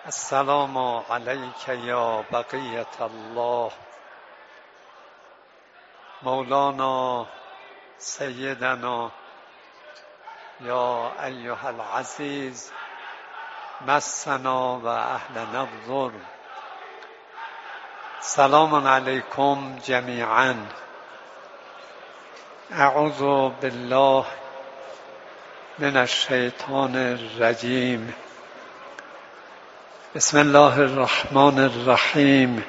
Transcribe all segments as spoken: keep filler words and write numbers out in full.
السلام علیک یا بقیة الله مولانا سیدنا یا ایها العزیز مسنا و اهلنا الضر. سلام علیکم جمیعا. اعوذ بالله من الشیطان الرجیم. بسم الله الرحمن الرحیم.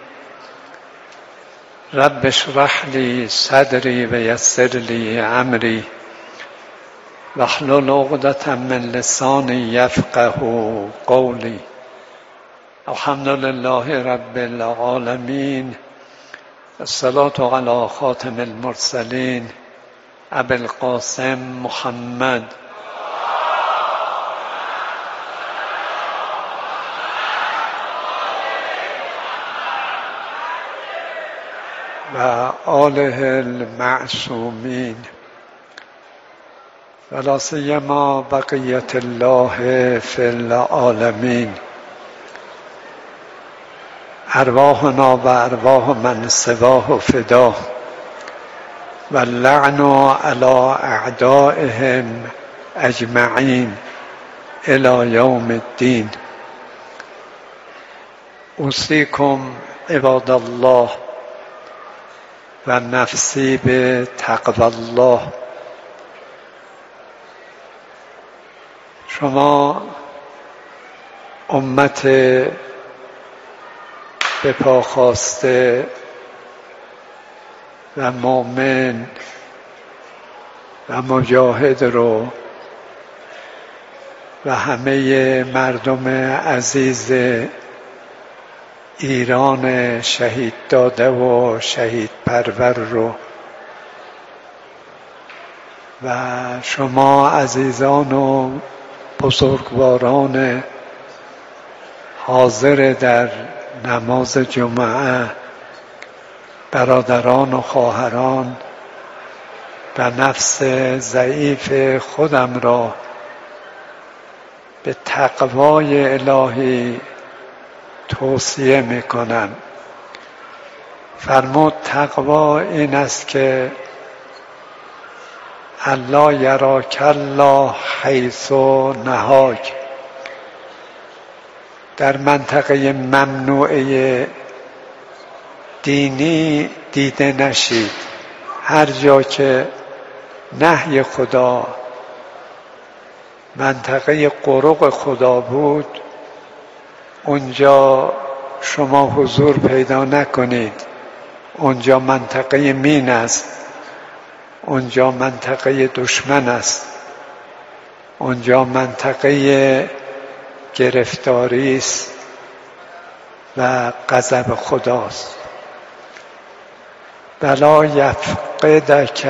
رب اشرح لی صدری و یسر لی امری واحلل عقدة من لسانی یفقه قولی. الحمد لله رب العالمین. الصلاة علی خاتم المرسلین ابی القاسم محمد و آله المعصومین و لا سیما بقیة الله فی العالمین. ارواحنا و ارواح من سواه فدا و اللعن علی اعدائهم اجمعین الی یوم الدین. اوصیکم عباد الله و نفسی به تقوی الله. شما امت به پا خاسته و مؤمن و مجاهد رو و همه مردم عزیز ایران شهید داده و شهید پرور رو و شما عزیزان و بزرگواران حاضر در نماز جمعه، برادران و خواهران و نفس ضعیف خودم را به تقوای الهی توصیه میکنم. فرمود تقوا این است که الله یراک الله حیث نهاک. در منطقه ممنوعه دینی دیده نشید. هر جا که نهی خدا، منطقه قرق خدا بود، اونجا شما حضور پیدا نکنید. اونجا منطقه مین است، اونجا منطقه دشمن است، اونجا منطقه گرفتاری است و غضب خداست. ولا یفقدک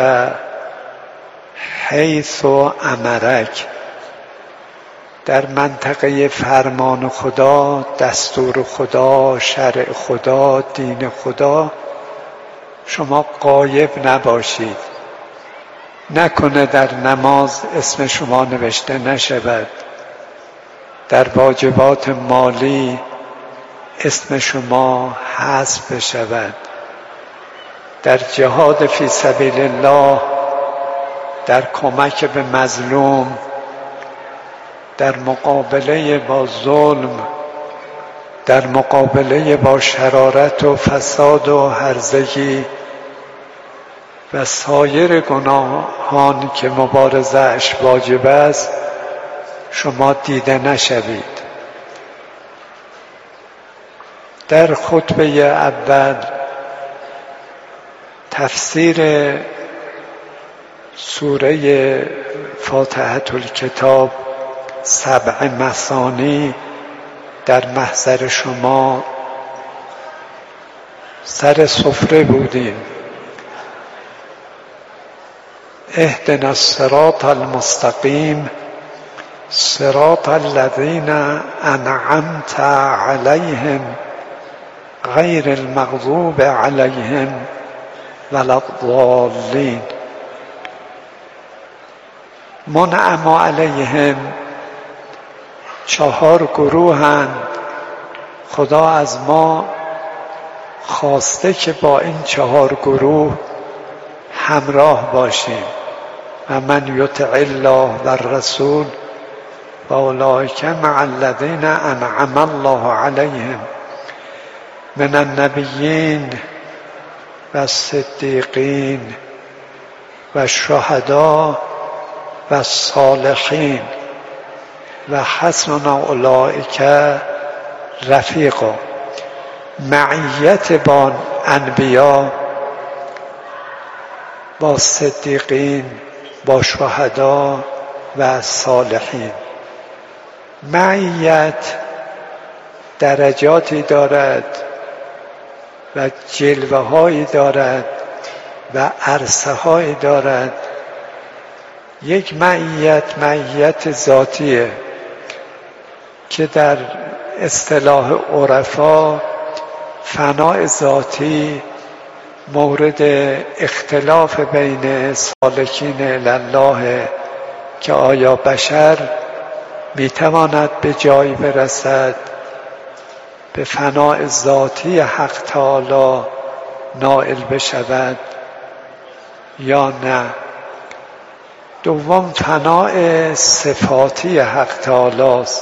حیث امرک. در منطقه فرمان خدا، دستور خدا، شرع خدا، دین خدا شما غایب نباشید. نکنه در نماز اسم شما نوشته نشود، در واجبات مالی اسم شما حذف بشود، در جهاد فی سبیل الله، در کمک به مظلوم، در مقابله با ظلم، در مقابله با شرارت و فساد و هرزگی و سایر گناهان که مبارزه‌اش واجب است شما دیده نشوید. در خطبه اول تفسیر سوره فاتحة الکتاب سبع مثانی در محضر شما سر سفره بودیم. اهدنا الصراط المستقیم صراط الذین انعمت علیهم غیر المغضوب علیهم ولا الضالین. منعم علیهم چهار گروهند خدا از ما خواسته که با این چهار گروه همراه باشیم. و من یطع الله و الرسول و اولئک مع الذین انعم الله علیهم من النبیین و الصدیقین و الشهداء و الصالحین و حسن اولئک رفیقا. معیت با انبیا، با صدیقین، با شهدا و صالحین. معیت درجاتی دارد و جلوه هایی دارد و عرصه هایی دارد. یک معیت معیت ذاتیه که در اصطلاح عرفا فناء ذاتی مورد اختلاف بین سالکین الله که آیا بشر میتواند به جایی برسد به فناء ذاتی حق تعالی نائل بشود یا نه. دوم فناء صفاتی حق تعالی است.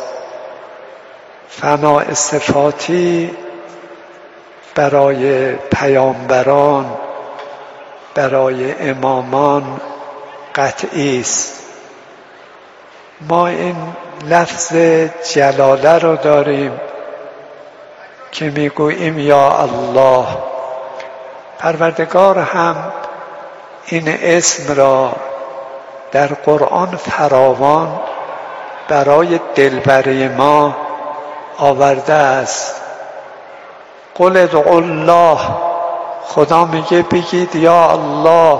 فناء صفاتی برای پیامبران، برای امامان قطعی است. ما این لفظ جلاله رو داریم که میگوییم یا الله. پروردگار هم این اسم را در قرآن فراوان برای دلبری ما آورده است. قل ادعوا الله، خدا میگه بگید یا الله،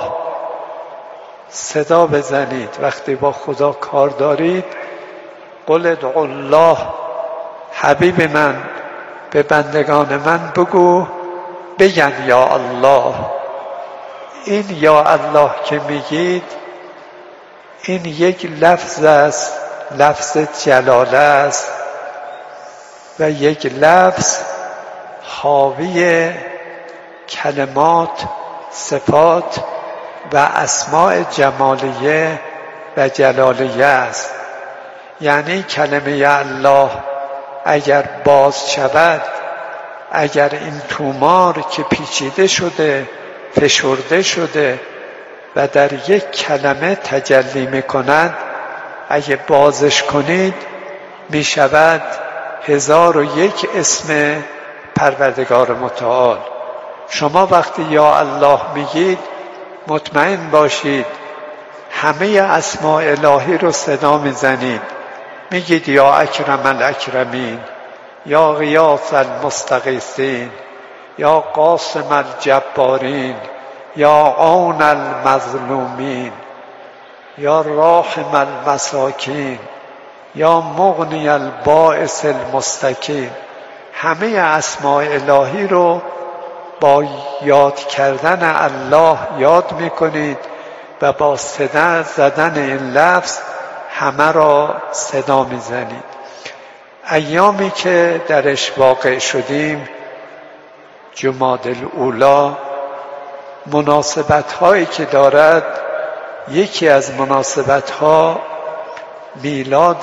صدا بزنید وقتی با خدا کار دارید. قل ادعوا الله، حبیب من به بندگان من بگو بگن یا الله. این یا الله که میگید این یک لفظ است، لفظ جلاله است و یک لفظ حاوی کلمات، صفات و اسماء جمالیه و جلالیه است. یعنی کلمه الله اگر باز شود، اگر این تومار که پیچیده شده، فشرده شده و در یک کلمه تجلی میکند، اگه بازش کنید میشود هزار و یک اسم پروردگار متعال. شما وقتی یا الله میگید مطمئن باشید همه اسماء الهی رو صدا میزنید. میگید یا اکرم الاکرمین، یا غیاث المستغیثین، یا قاسم الجبارین، یا عون المظلومین، یا راحم المساکین، یا مغنی البائس المستکین. همه اسماء الهی رو با یاد کردن الله یاد میکنید و با صدا زدن این لفظ همه را صدا میزنید. ایامی که درش واقع شدیم، جمادی الاولی، مناسبت هایی که دارد، یکی از مناسبت ها میلاد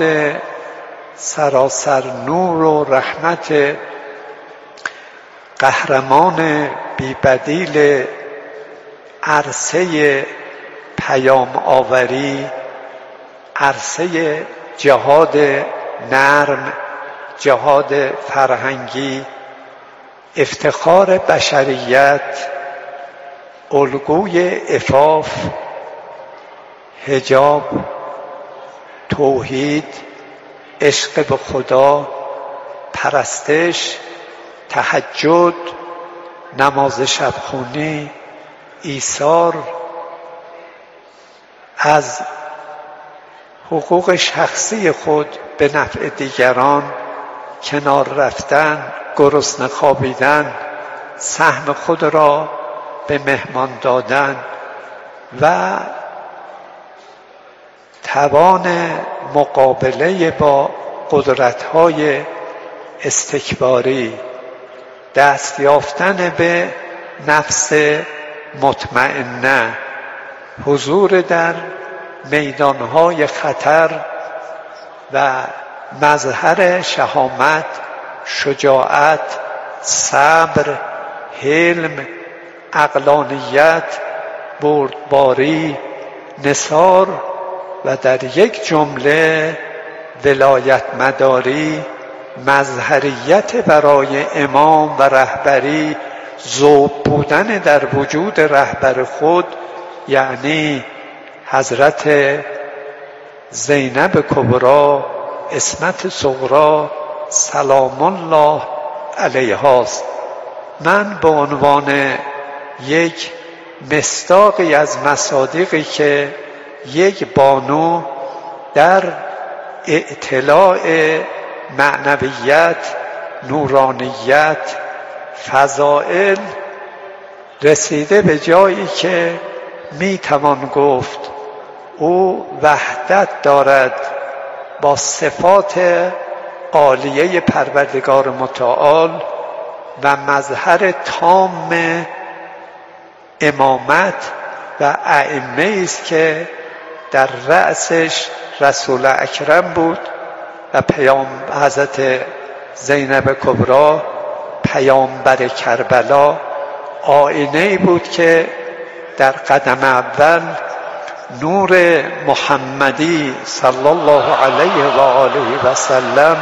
سراسر نور و رحمت قهرمان بی‌بدیل عرصه پیام آوری، عرصه جهاد نرم، جهاد فرهنگی، افتخار بشریت، الگوی عفاف، حجاب، توحید، عشق به خدا، پرستش، تهجد، نماز شبخونی، ایثار، از حقوق شخصی خود به نفع دیگران کنار رفتن، گرسنه خوابیدن، سهم خود را به مهمان دادن و توان مقابله با قدرت‌های استکباری، دست یافتن به نفس مطمئنه، حضور در میدانهای خطر و مظهر شهامت، شجاعت، صبر، حلم، عقلانیت، بردباری، نثار و در یک جمله ولایت مداری، مظهریت برای امام و رهبری، ذوب بودن در وجود رهبر خود، یعنی حضرت زینب کبری عصمت صغری سلام الله علیهاست. من به عنوان یک مصداقی از مصادیقی که یک بانو در اطلاع معنویت، نورانیت، فضائل رسیده به جایی که می توان گفت او وحدت دارد با صفات عالیه پروردگار متعال و مظهر تام امامت و ائمه است که در رأسش رسول اکرم بود و پیامبر حضرت زینب کبری پیامبر کربلا، آینه‌ای بود که در قدم اول نور محمدی صلی الله علیه و آله و سلم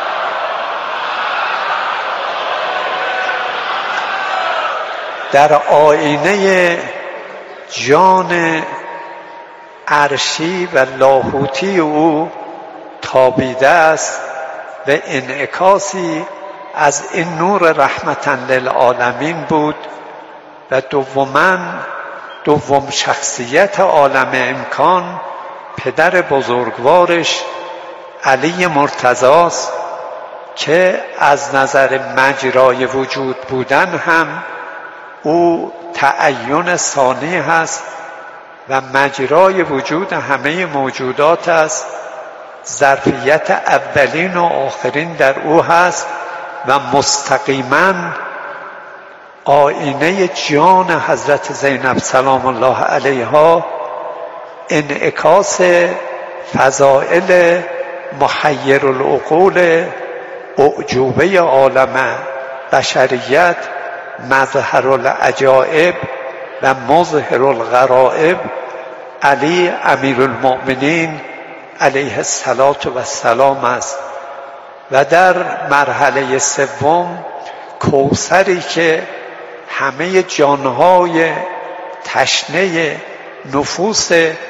در آینه جان عرشی و لاهوتی او تابیده است و انعکاسی از این نور رحمتا للعالمین بود. و دوما دوم شخصیت عالم امکان پدر بزرگوارش علی مرتضاست که از نظر مجرای وجود بودن هم او تعین ثانی هست و مجرای وجود همه موجودات است. ظرفیت اولین و آخرین در او هست و مستقیما آینه جان حضرت زینب سلام الله علیها، انعکاس فضائل محیر العقول، اعجوبه عالم بشریت، مظهر العجائب و مظهر الغرائب، علی امیر المؤمنین علیه السلام است. و در مرحله سوم کوثری که همه جانهای تشنه نفوس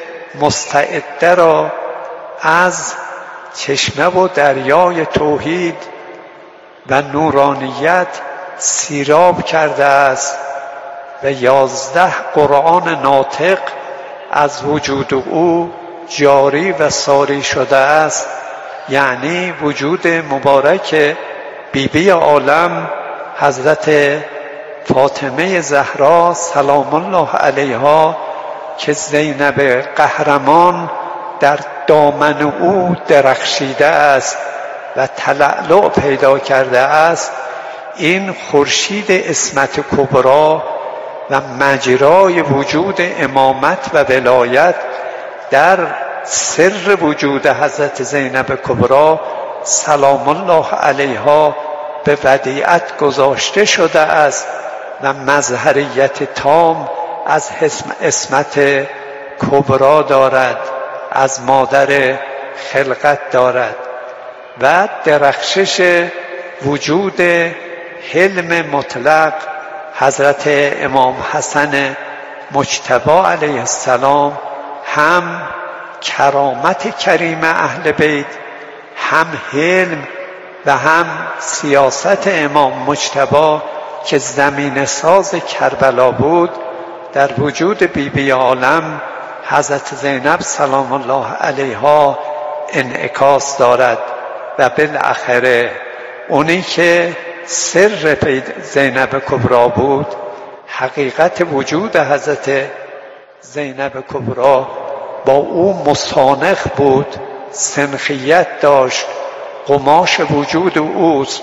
مستعده را از چشمه و دریای توحید و نورانیت سیراب کرده است و یازده قرآن ناطق از وجود او جاری و ساری شده است. یعنی وجود مبارک بیبی عالم حضرت فاطمه زهرا سلام الله علیها که زینب قهرمان در دامن او درخشیده است و تلألؤ پیدا کرده است، این خورشید عصمت کبری و مجرای وجود امامت و ولایت در سر وجود حضرت زینب کبری سلام الله علیها به ودیعت گذاشته شده است و مظهریت تام از عصمت کبری دارد، از مادر خلقت دارد و درخشش وجود حلم مطلق حضرت امام حسن مجتبی علیه السلام هم کرامت کریم اهل بیت، هم حلم و هم سیاست امام مجتبی که زمین ساز کربلا بود در وجود بیبی بی عالم حضرت زینب سلام الله علیها انعکاس دارد. و بالاخره اونی که سر زینب کبری بود، حقیقت وجود حضرت زینب کبری با او مصانخ بود، سنخیت داشت، قماش وجود اوست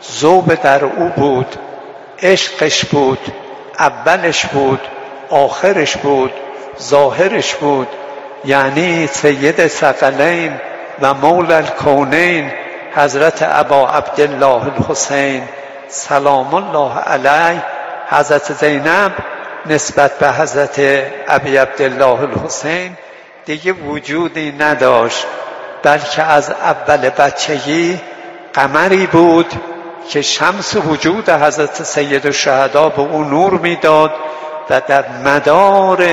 ذوب در او بود، عشقش بود، اولش بود، آخرش بود، ظاهرش بود. یعنی سید ثقلین و مولا الکونین حضرت ابا عبدالله الحسین سلام الله علیه. حضرت زینب نسبت به حضرت ابی عبدالله الحسین دیگه وجودی نداشت، بلکه از اول بچگی قمری بود که شمس وجود حضرت سید الشهدا به او نور میداد و در مدار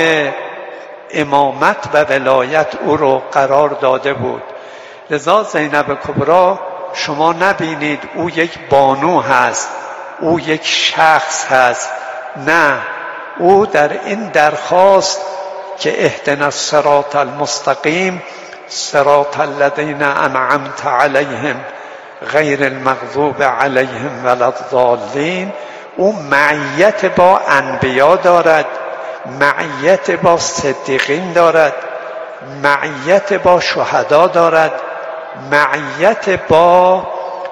امامت و ولایت او رو قرار داده بود. لذا زینب کبری شما نبینید او یک بانو هست، او یک شخص هست، نه، او در این درخواست که اهدنا الصراط المستقیم صراط الذین انعمت علیهم غیر المغضوب علیهم ولا الضالین، او معیت با انبیا دارد، معیت با صدیقین دارد، معیت با شهدا دارد، معیت با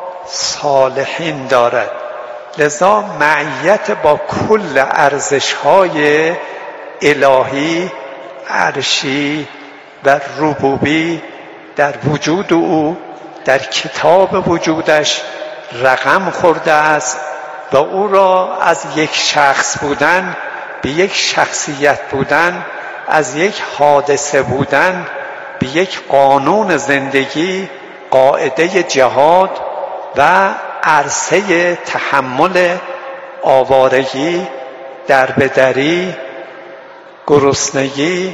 صالحین دارد. لذا معیت با کل ارزش‌های الهی، عرشی و ربوبی در وجود او، در کتاب وجودش رقم خورده است و او را از یک شخص بودن به یک شخصیت بودن، از یک حادثه بودن به یک قانون زندگی، قاعده جهاد و عرصه تحمل آوارگی، دربدری، گرسنگی،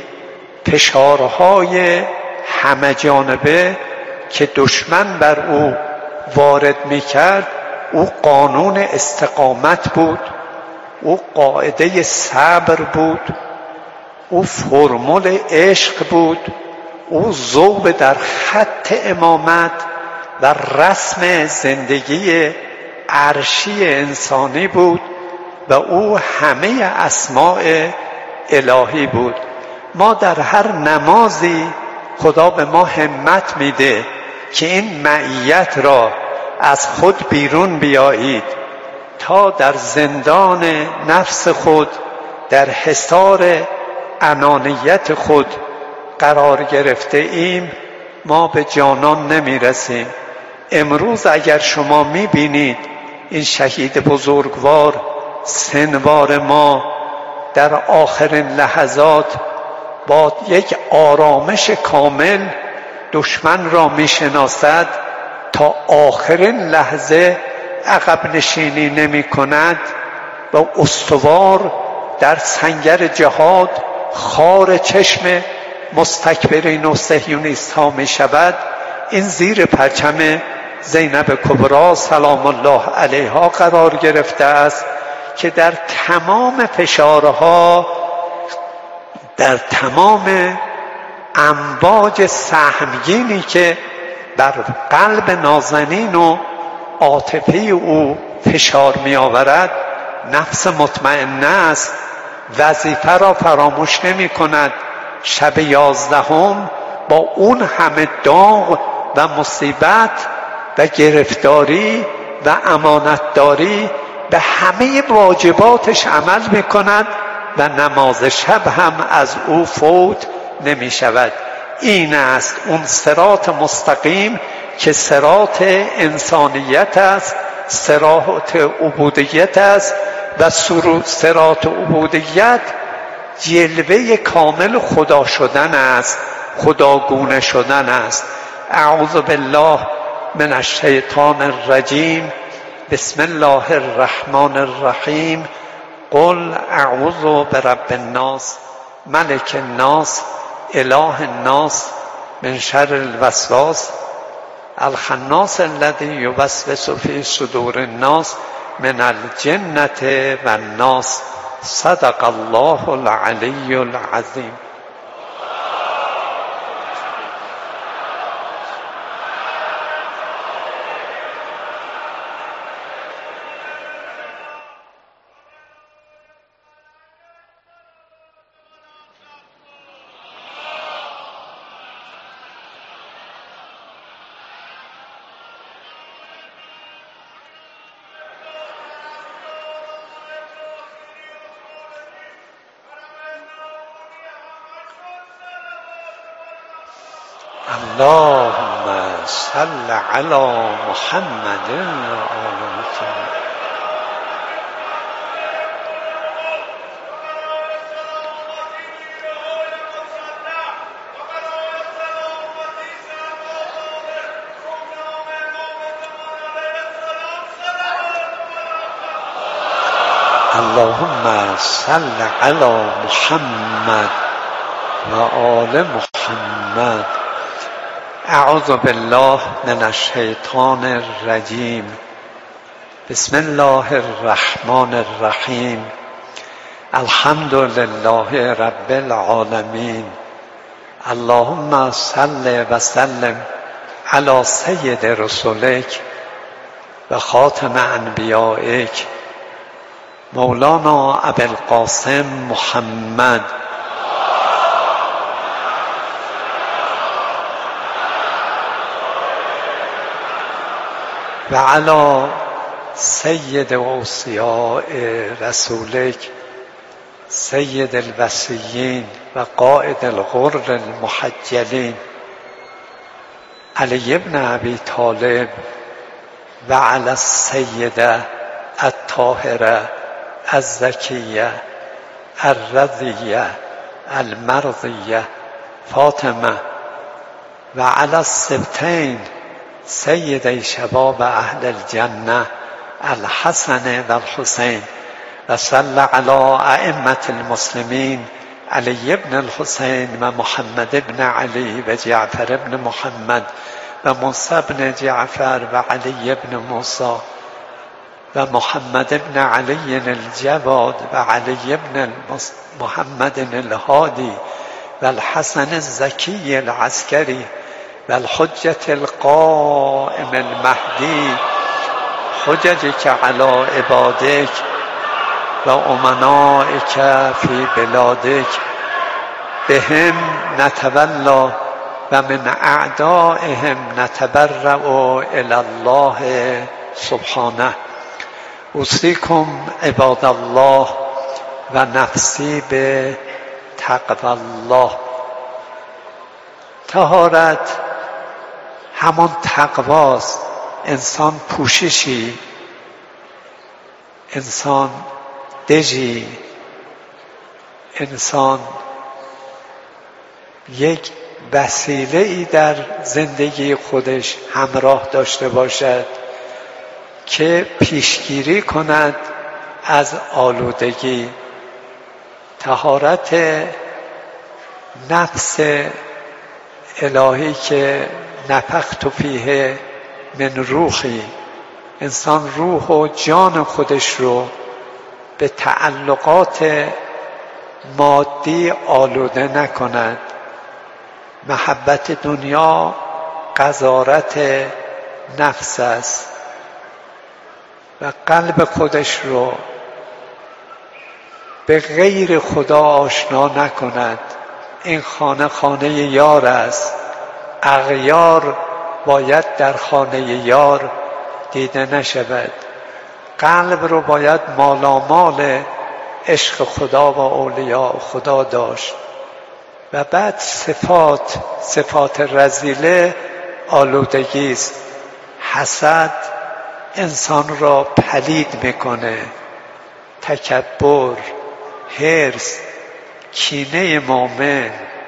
فشارهای همه جانبه که دشمن بر او وارد می‌کرد، او قانون استقامت بود، او قاعده صبر بود، او فرمول عشق بود، او ذوب در خط امامت و رسم زندگی عرشی انسانی بود و او همه اسماء الهی بود. ما در هر نمازی خدا به ما همت میده که این معیت را از خود بیرون بیایید تا در زندان نفس خود، در حصار انانیت خود قرار گرفته ایم، ما به جانان نمیرسیم. امروز اگر شما میبینید این شهید بزرگوار سنوار ما در آخرین لحظات با یک آرامش کامل دشمن را میشناسد، تا آخرین لحظه عقب نشینی نمی کند و استوار در سنگر جهاد خار چشم مستکبرین و صهیونیست ها می شود، این زیر پرچم زینب کبری سلام الله علیها قرار گرفته است که در تمام فشارها، در تمام امواج سهمگینی که بر قلب نازنین و عاطفه او فشار می آورد، نفس مطمئنه است، وظیفه را فراموش نمی کند. شب یازدهم با اون همه داغ و مصیبت و گرفتاری و امانتداری به همه واجباتش عمل می کند و نماز شب هم از او فوت نمی شود. این است اون صراط مستقیم که صراط انسانیت است، صراط عبودیت است و صراط عبودیت جلوه کامل خدا شدن است، خداگونه شدن است. اعوذ بالله من الشیطان الرجیم. بسم الله الرحمن الرحیم. قل اعوذ برب الناس ملک الناس اله الناس من شر الوسواس الخناس الذی یوسوس فی صدور الناس من الجنة والناس. صدق الله العلی العظیم. اللهم صل علی محمد و آل محمد. اللهم صل علی محمد و آل محمد. اعوذ بالله من الشیطان الرجیم. بسم الله الرحمن الرحیم. الحمد لله رب العالمین. اللهم صل و سلم علی سید رسولک و خاتم انبیائک مولانا ابوالقاسم محمد و علی سید اوصیاء رسولک سید الوصیین و قائد الغر المحجلین علی ابن ابی طالب و علی السیده الطاهره الزکیه الرضیه المرضیه فاطمه و علی السبتین سید شباب اهل الجنه الحسن و الحسین و صلی علی ائمه المسلمین علی ابن الحسین و محمد ابن علی و جعفر ابن محمد و موسی ابن جعفر و علی ابن موسی و محمد ابن علی الجواد و علی ابن محمد الهادی و الحسن الزکی العسکری و الحجة القائم المهدی حججك على عبادك و امنائك في بلادك بهم نتولى و من اعدائهم نتبرأ الى الله سبحانه. اوصیکم عباد الله و نفسی به تقوی الله. طهارت همون تقواست. انسان پوششی، انسان دژی، انسان یک وسیله ای در زندگی خودش همراه داشته باشد که پیشگیری کند از آلودگی. طهارت نفس الهی که نفخت فیه من روحی، انسان روح و جان خودش رو به تعلقات مادی آلوده نکند. محبت دنیا غضارت نفس است و قلب خودش رو به غیر خدا آشنا نکند. این خانه خانه یار است. اغیار باید در خانه یار دیده نشود. قلب رو باید مالامال عشق خدا و اولیاء خدا داشت. و بعد صفات صفات رذیله آلودگی است. حسد انسان را پلید میکنه. تکبر، حرص، کینه مومن،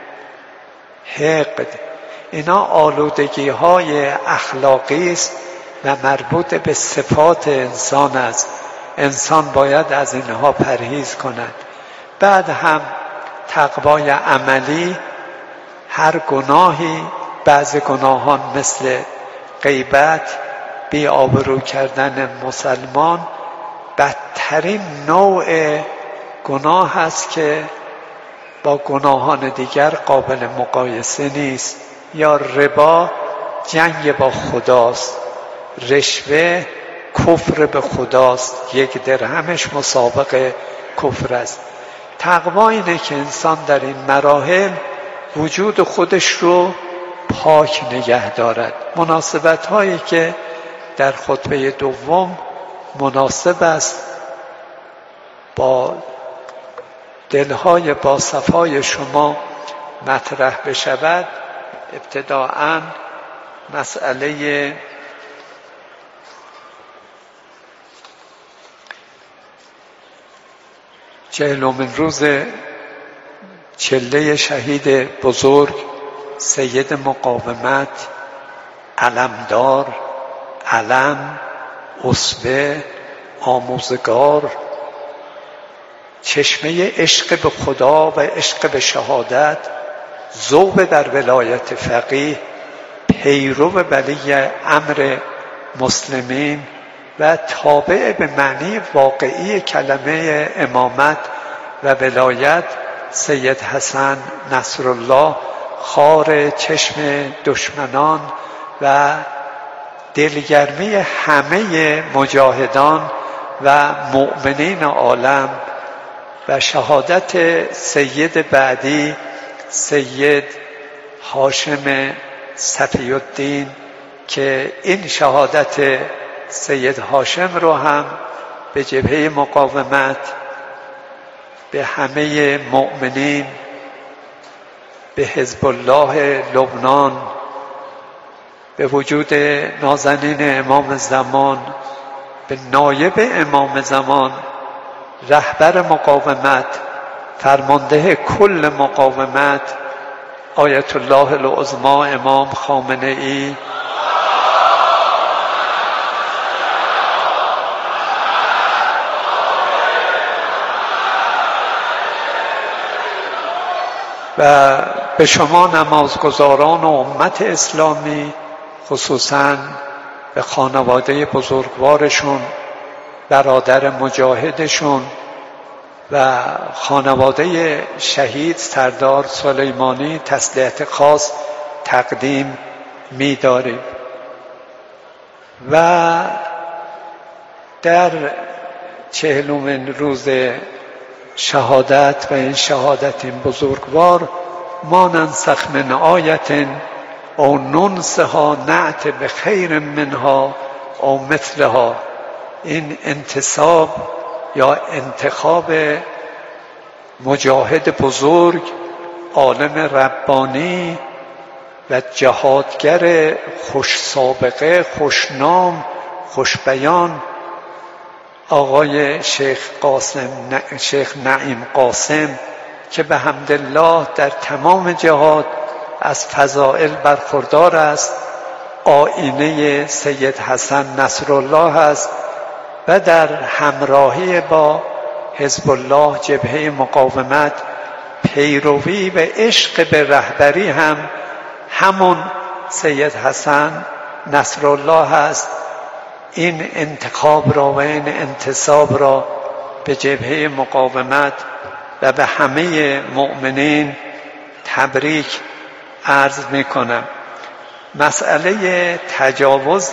حقد، اینا آلودگی های اخلاقی است و مربوط به صفات انسان است. انسان باید از اینها پرهیز کند. بعد هم تقوای عملی، هر گناهی، بعض گناهان مثل غیبت، بی آبرو کردن مسلمان، بدترین نوع گناه است که با گناهان دیگر قابل مقایسه نیست. یا ربا جنگ با خداست، رشوه کفر به خداست، یک درهمش مسابق کفر است. تقوا اینه که انسان در این مراحل وجود خودش رو پاک نگه دارد. مناسبت هایی که در خطبه دوم مناسب است با دلهای با صفای شما مطرح بشود، ابتداءً مسئله چهلمین روز چله شهید بزرگ سید مقاومت، علمدار، علم، اسوه، آموزگار، چشمه عشق به خدا و عشق به شهادت، ذوق در ولایت فقیه، پیرو ولی امر مسلمین و تابع به معنی واقعی کلمه امامت و ولایت سید حسن نصرالله، خار چشم دشمنان و دلگرمی همه مجاهدان و مؤمنین عالم، و شهادت سید بعدی سید هاشم صفی الدین که این شهادت سید هاشم رو هم به جبهه مقاومت، به همه مؤمنین، به حزب الله لبنان، به وجود نازنین امام زمان، به نایب امام زمان، رهبر مقاومت، فرمانده کل مقاومت، آیت الله العظمی امام خامنه ای، و به شما نمازگزاران و امت اسلامی، خصوصاً به خانواده بزرگوارشون، برادر مجاهدشون و خانواده شهید سردار سلیمانی تسلیت خاص تقدیم می‌داریم. و در چهلمین روز شهادت و این شهادت این بزرگوار، ما ننسخ من آیت او ننسها نأت بخیر منها او مثلها، این انتصاب یا انتخاب مجاهد بزرگ، عالم ربانی و جهادگر خوش سابقه، خوشنام، خوشبیان، آقای شیخ قاسم شیخ نعیم قاسم که به حمدالله در تمام جهات از فضائل برخوردار است، آیینه سید حسن نصرالله است و در همراهی با حزب الله جبهه مقاومت پیروی و عشق به رهبری هم همون سید حسن نصرالله است. این انتخاب را و این انتصاب را به جبهه مقاومت و به همه مؤمنین تبریک عرض می کنم. مسئله تجاوز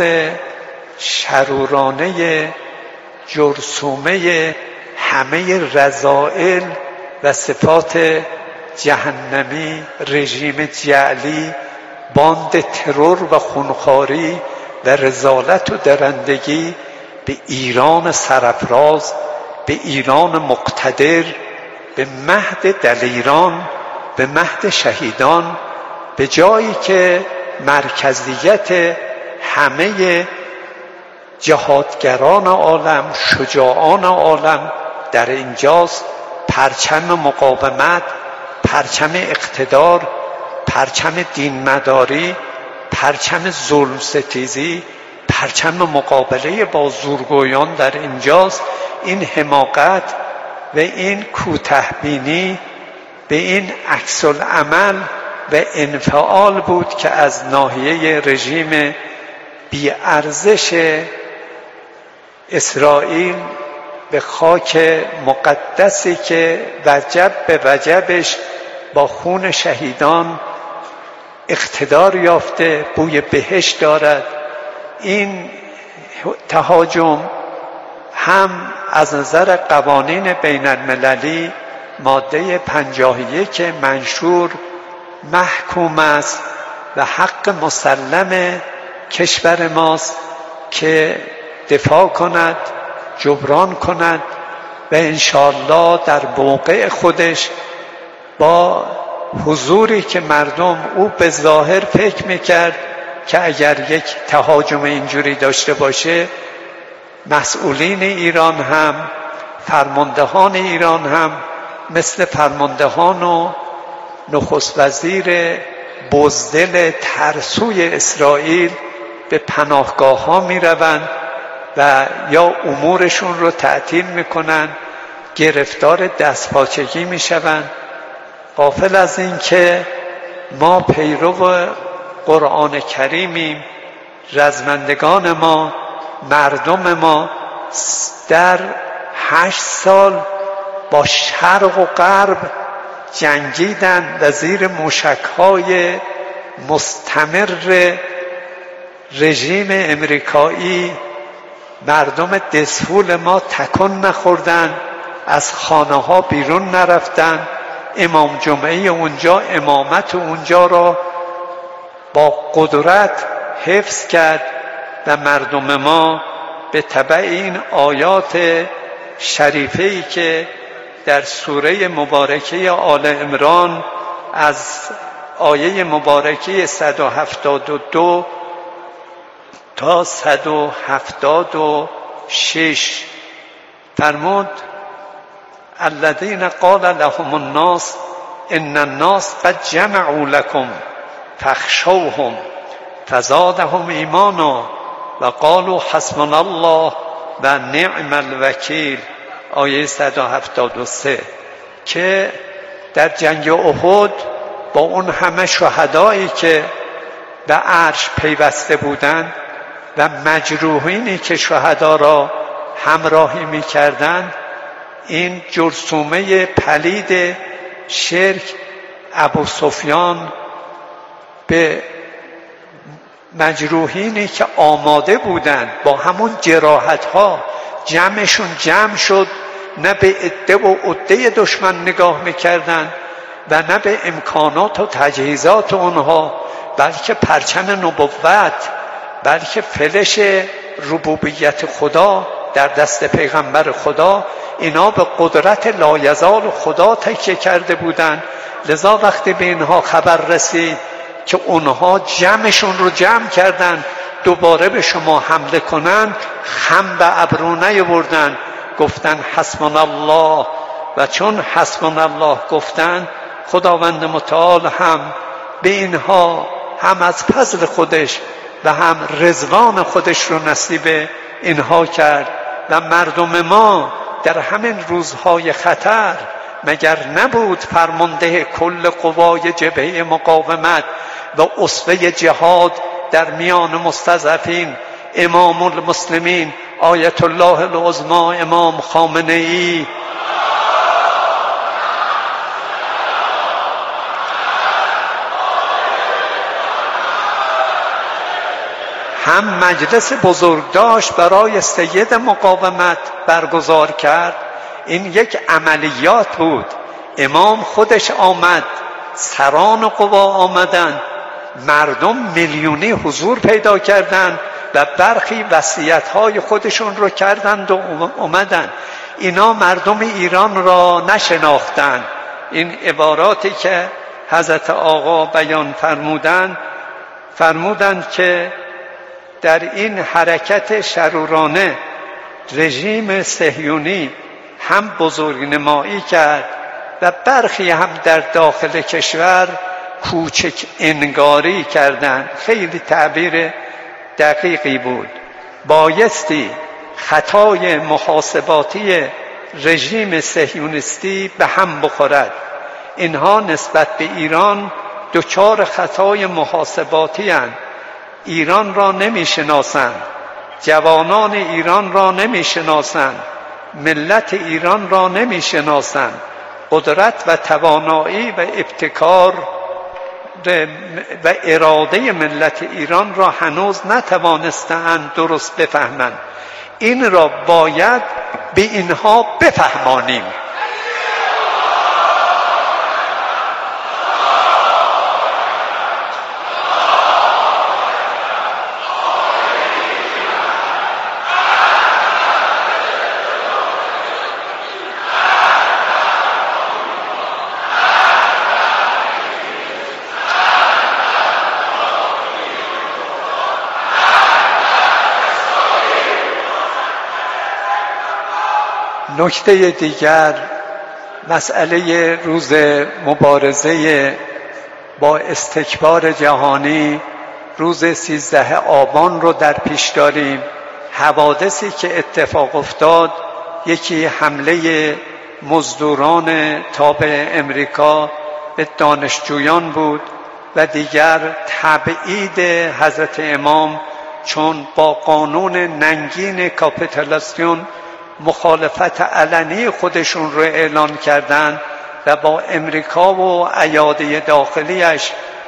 شرورانه جرثومه همه رذائل و صفات جهنمی رژیم جعلی، باند ترور و خونخواری و رذالت و درندگی به ایران سرافراز، به ایران مقتدر، به مهد دلیران، به مهد شهیدان، به جایی که مرکزیت همه جهادگران عالم، شجاعان عالم در اینجاست. پرچم مقاومت، پرچم اقتدار، پرچم دینمداری، پرچم ظلم ستیزی، پرچم مقابله با زورگویان در اینجاست. این حماقت و این کوتاه‌بینی به این عکس العمل و انفعال بود که از ناحیه رژیم بی‌ارزش اسرائیل به خاک مقدسی که وجب به وجبش با خون شهیدان اقتدار یافته، بوی بهشت دارد. این تهاجم هم از نظر قوانین بین المللی ماده پنجاه و یک منشور محکوم است و حق مسلم کشور ماست که دفاع کند، جبران کند و انشاءالله در موقع خودش با حضوری که مردم، او به ظاهر فکر میکرد که اگر یک تهاجم اینجوری داشته باشه مسئولین ایران هم فرماندهان ایران هم مثل فرماندهان و نخست وزیر بزدل ترسوی اسرائیل به پناهگاه ها می روند و یا امورشون رو تعطیل می کنند، گرفتار دستپاچگی می شوند، غافل از این که ما پیرو قرآن کریمیم. رزمندگان ما، مردم ما در هشت سال با شرق و غرب جنگیدن و زیر موشک‌های مستمر رژیم امریکایی مردم دسفول ما تکان نخوردن، از خانه ها بیرون نرفتن. امام جمعه اونجا امامت اونجا را با قدرت حفظ کرد و مردم ما به تبع این آیات شریفه‌ای که در سوره مبارکه آل عمران از آیه مبارکه صد و هفتاد و دو تا صد و هفتاد و شش فرمود الذین قال لهم الناس ان الناس قد جمعوا لكم فاخشوهم فزادهم ایمانا و قالوا حسبنا الله و نعم الوکیل. آیه صد و هفتاد و سه که در جنگ احد با اون همه شهدایی که به عرش پیوسته بودند و مجروحینی که شهدا را همراهی می‌کردند، این جرثومه پلید شرک ابو سفیان به مجروحینی که آماده بودند با همون جراحت‌ها جمعشون جمع شد، نه به عده و عده دشمن نگاه میکردن و نه به امکانات و تجهیزات اونها، بلکه پرچم نبوت، بلکه فلش ربوبیت خدا در دست پیغمبر خدا. اینا به قدرت لایزال خدا تکیه کرده بودند. لذا وقتی به اینها خبر رسید که اونها جمعشون رو جمع کردن دوباره به شما حمله کنن، خم به ابرو نیاوردن، گفتن حسبنا الله. و چون حسبنا الله گفتن، خداوند متعال هم به اینها هم از فضل خودش و هم رضوان خودش رو نصیب اینها کرد. و مردم ما در همین روزهای خطر مگر نبود فرمانده کل قوای جبهه مقاومت و اسوه جهاد در میان مستضعفین امام المسلمین آیت الله العظمی امام خامنه ای، هم مجلس بزرگداشت برای سید مقاومت برگزار کرد. این یک عملیات بود. امام خودش آمد، سران قوا آمدند، مردم میلیونی حضور پیدا کردند و برخی وصیت‌های خودشون رو کردند و اومدن. اینا مردم ایران را نشناختند. این عباراتی که حضرت آقا بیان فرمودند، فرمودند که در این حرکت شرورانه رژیم صهیونی هم بزرگنمایی کرد و برخی هم در داخل کشور کوچک انگاری کردند. خیلی تعبیر دقیقی بود. بایستی خطای محاسباتی رژیم صهیونیستی به هم بخورد. اینها نسبت به ایران دچار خطای محاسباتی اند. ایران را نمی شناسند، جوانان ایران را نمی شناسند، ملت ایران را نمی شناسند، قدرت و توانایی و ابتکار و اراده ملت ایران را هنوز نتوانستند درست بفهمند. این را باید به اینها بفهمانیم. نکته دیگر مسئله روز مبارزه با استکبار جهانی روز سیزده آبان رو در پیش داریم. حوادثی که اتفاق افتاد، یکی حمله مزدوران تابع امریکا به دانشجویان بود و دیگر تبعید حضرت امام، چون با قانون ننگین کاپیتولاسیون مخالفت علنی خودشون رو اعلان کردند و با امریکا و ایاده داخلیش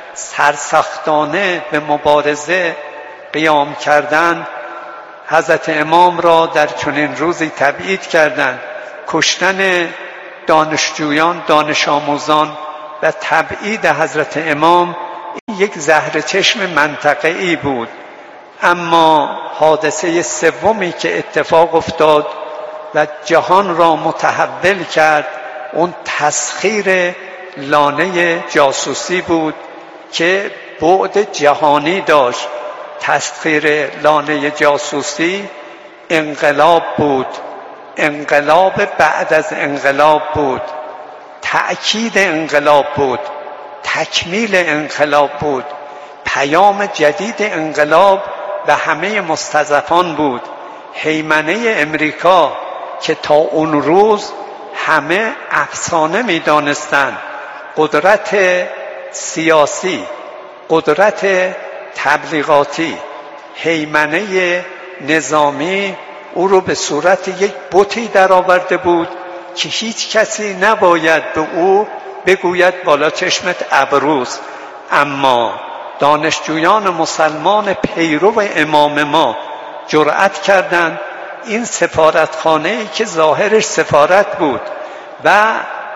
سرسختانه به مبارزه قیام کردند. حضرت امام را در چنین روزی تبعید کردند. کشتن دانشجویان، دانش آموزان و تبعید حضرت امام این یک زهر چشم منطقه‌ای بود. اما حادثه سومی که اتفاق افتاد و جهان را متحول کرد، اون تسخیر لانه جاسوسی بود که بعد جهانی داشت. تسخیر لانه جاسوسی انقلاب بود، انقلاب بعد از انقلاب بود، تأکید انقلاب بود، تکمیل انقلاب بود، پیام جدید انقلاب به همه مستضعفان بود. هیمنه امریکا که تا اون روز همه افسانه می دانستند، قدرت سیاسی، قدرت تبلیغاتی، هیمنه نظامی او رو به صورت یک بتی در آورده بود که هیچ کسی نباید به او بگوید بالا چشمت ابروست. اما دانشجویان مسلمان پیرو امام ما جرأت کردند این سفارتخانه‌ای که ظاهرش سفارت بود و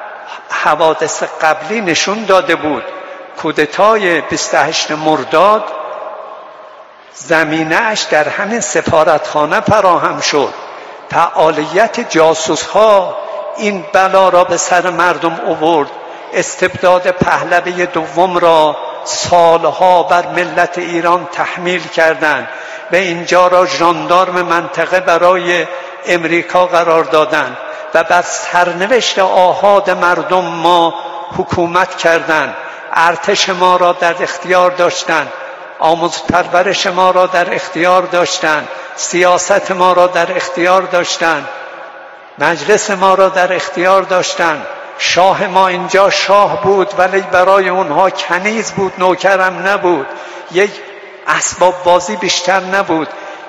حوادث قبلی نشون داده بود، کودتای بیست و هشتم مرداد زمینه‌اش در همین سفارتخانه فراهم شد. فعالیت جاسوس‌ها این بلا را به سر مردم آورد. استبداد پهلوی دوم را سالها بر ملت ایران تحمیل کردند و اینجا را ژاندارم منطقه برای امریکا قرار دادند و بر سرنوشت آحاد مردم ما حکومت کردند. ارتش ما را در اختیار داشتند، آموزش پرورش ما را در اختیار داشتند، سیاست ما را در اختیار داشتند، مجلس ما را در اختیار داشتند. شاه ما اینجا شاه بود ولی برای اونها کنیز بود، نوکرم نبود، یک اسباب بازی بیشتر نبود.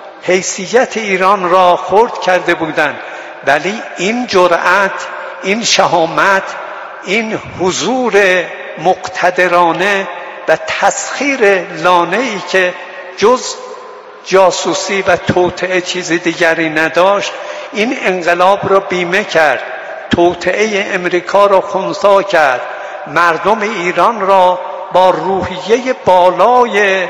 حیثیت ایران را خرد کرده بودند. ولی این جرأت، این شهامت، این حضور مقتدرانه و تسخیر لانه‌ای که جز جاسوسی و توطئه چیز دیگری نداشت، این انقلاب را بیمه کرد، توطئه امریکا را خنثی کرد، مردم ایران را با روحیه بالای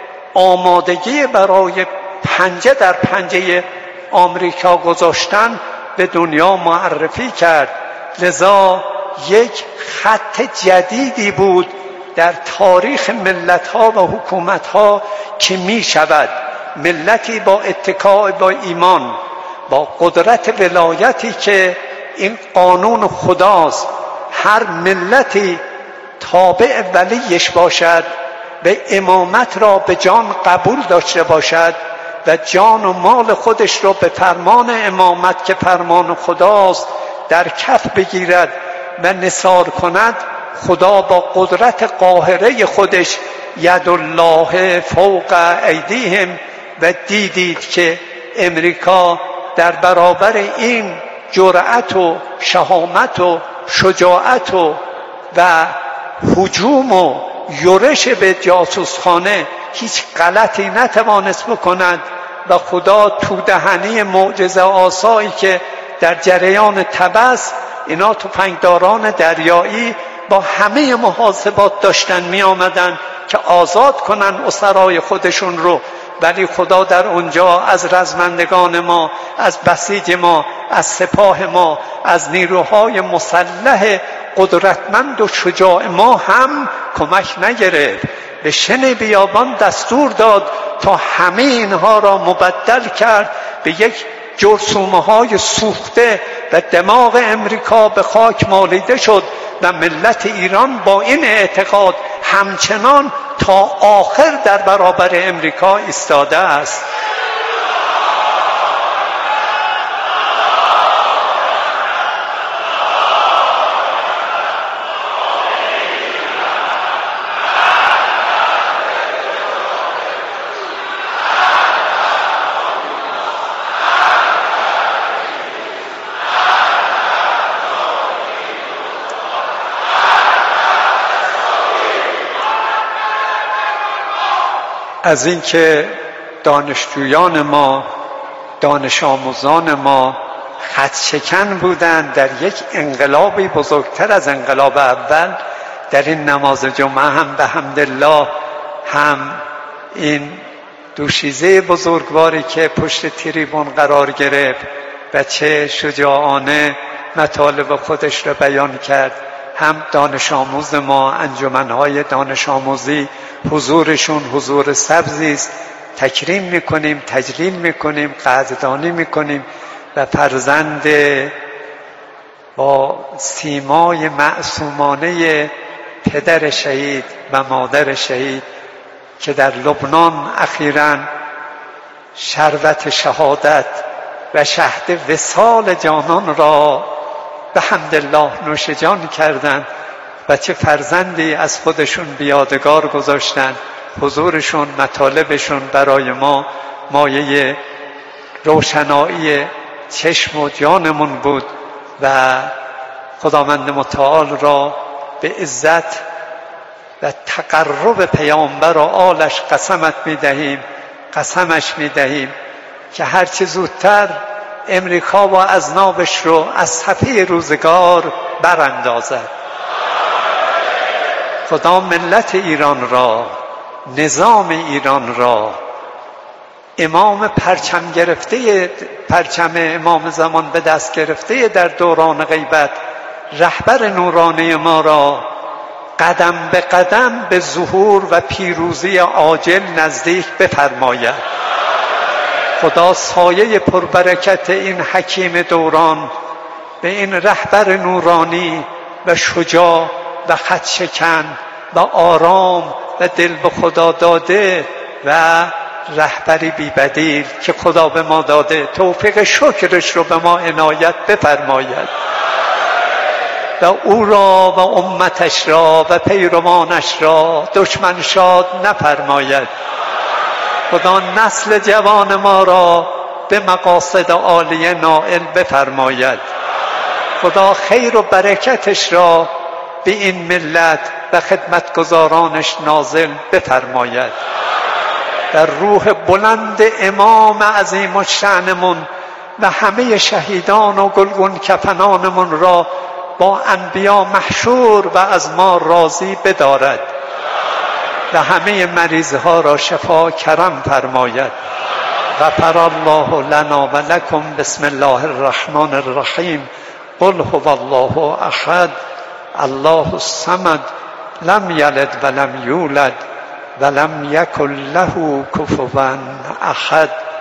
آمادگی برای پنجه در پنجه آمریکا گذاشتن به دنیا معرفی کرد. لذا یک خط جدیدی بود در تاریخ ملت‌ها و حکومت‌ها که می شود ملتی با اتکاء با ایمان، با قدرت ولایتی که این قانون خداست، هر ملتی تابع ولیش باشد و امامت را به جان قبول داشته باشد و جان و مال خودش را به فرمان امامت که فرمان خداست در کف بگیرد و نثار کند. خدا با قدرت قاهره خودش ید الله فوق ایدیهم و دیدید که امریکا در برابر این جرأت و شهامت و شجاعت و و هجوم و یورش به جاسوسخانه هیچ غلطی نتوانست بکند و خدا تو دهنی معجزه آسایی که در جریان تبس اینا تفنگداران دریایی با همه محاسبات داشتن می آمدن که آزاد کنن اسرای خودشون رو، ولی خدا در اونجا از رزمندگان ما، از بسیج ما، از سپاه ما، از نیروهای مسلح قدرتمند و شجاع ما هم کمک نگرفت. به شن بیابان دستور داد تا همه اینها را مبدل کرد به یک جرثومه های سوخته و دماغ امریکا به خاک مالیده شد و ملت ایران با این اعتقاد همچنان تا آخر در برابر امریکا ایستاده است. از اینکه دانشجویان ما، دانش آموزان ما خط شکن بودند در یک انقلابی بزرگتر از انقلاب اول، در این نماز جمعه هم به حمدالله هم این دوشیزه بزرگواری که پشت تریبون قرار گرفت و چه شجاعانه مطالب خودش را بیان کرد، هم دانش آموز ما، انجمنهای دانش آموزی حضورشون حضور سبزی است. تکریم میکنیم، تجلیل میکنیم، قدردانی میکنیم و فرزند با سیمای معصومانه پدر شهید و مادر شهید که در لبنان اخیراً شربت شهادت و شهد وصال جانان را به حمدالله نوش جان کردند و چه فرزندی از خودشون بیادگار گذاشتن. حضورشون، مطالبشون برای ما مایه روشنایی چشم و جانمون بود و خداوند متعال را به عزت و تقرب پیامبر و آلش قسمت میدهیم قسمش میدهیم که هرچه زودتر امریکا و اذنابش رو از صفحه روزگار براندازد. خدا ملت ایران را، نظام ایران را، امام پرچم گرفته، پرچم امام زمان به دست گرفته در دوران غیبت، رهبر نورانی ما را قدم به قدم به ظهور و پیروزی عاجل نزدیک بفرماید. خدا سایه پربرکت این حکیم دوران به این رهبر نورانی و شجاع و خط شکن و آرام و دل به خدا داده و رهبری بی بدیل که خدا به ما داده، توفیق شکرش رو به ما عنایت بفرماید و او را و امتش را و پیروانش را دشمن شاد نفرماید. خدا نسل جوان ما را به مقاصد عالیه نائل بفرماید. خدا خیر و برکتش را به این ملت و خدمتگزارانش نازل بفرماید. در روح بلند امام عظیم الشأنمون و همه شهیدان و گلگون کفنانمون را با انبیا محشور و از ما راضی بدارد و همه مریضها را شفا کرم فرماید. غفر الله لنا و لکم. بسم الله الرحمن الرحیم. قل هو الله احد الله الصمد لم یلد ولم یولد ولم یکن له کفوا احد.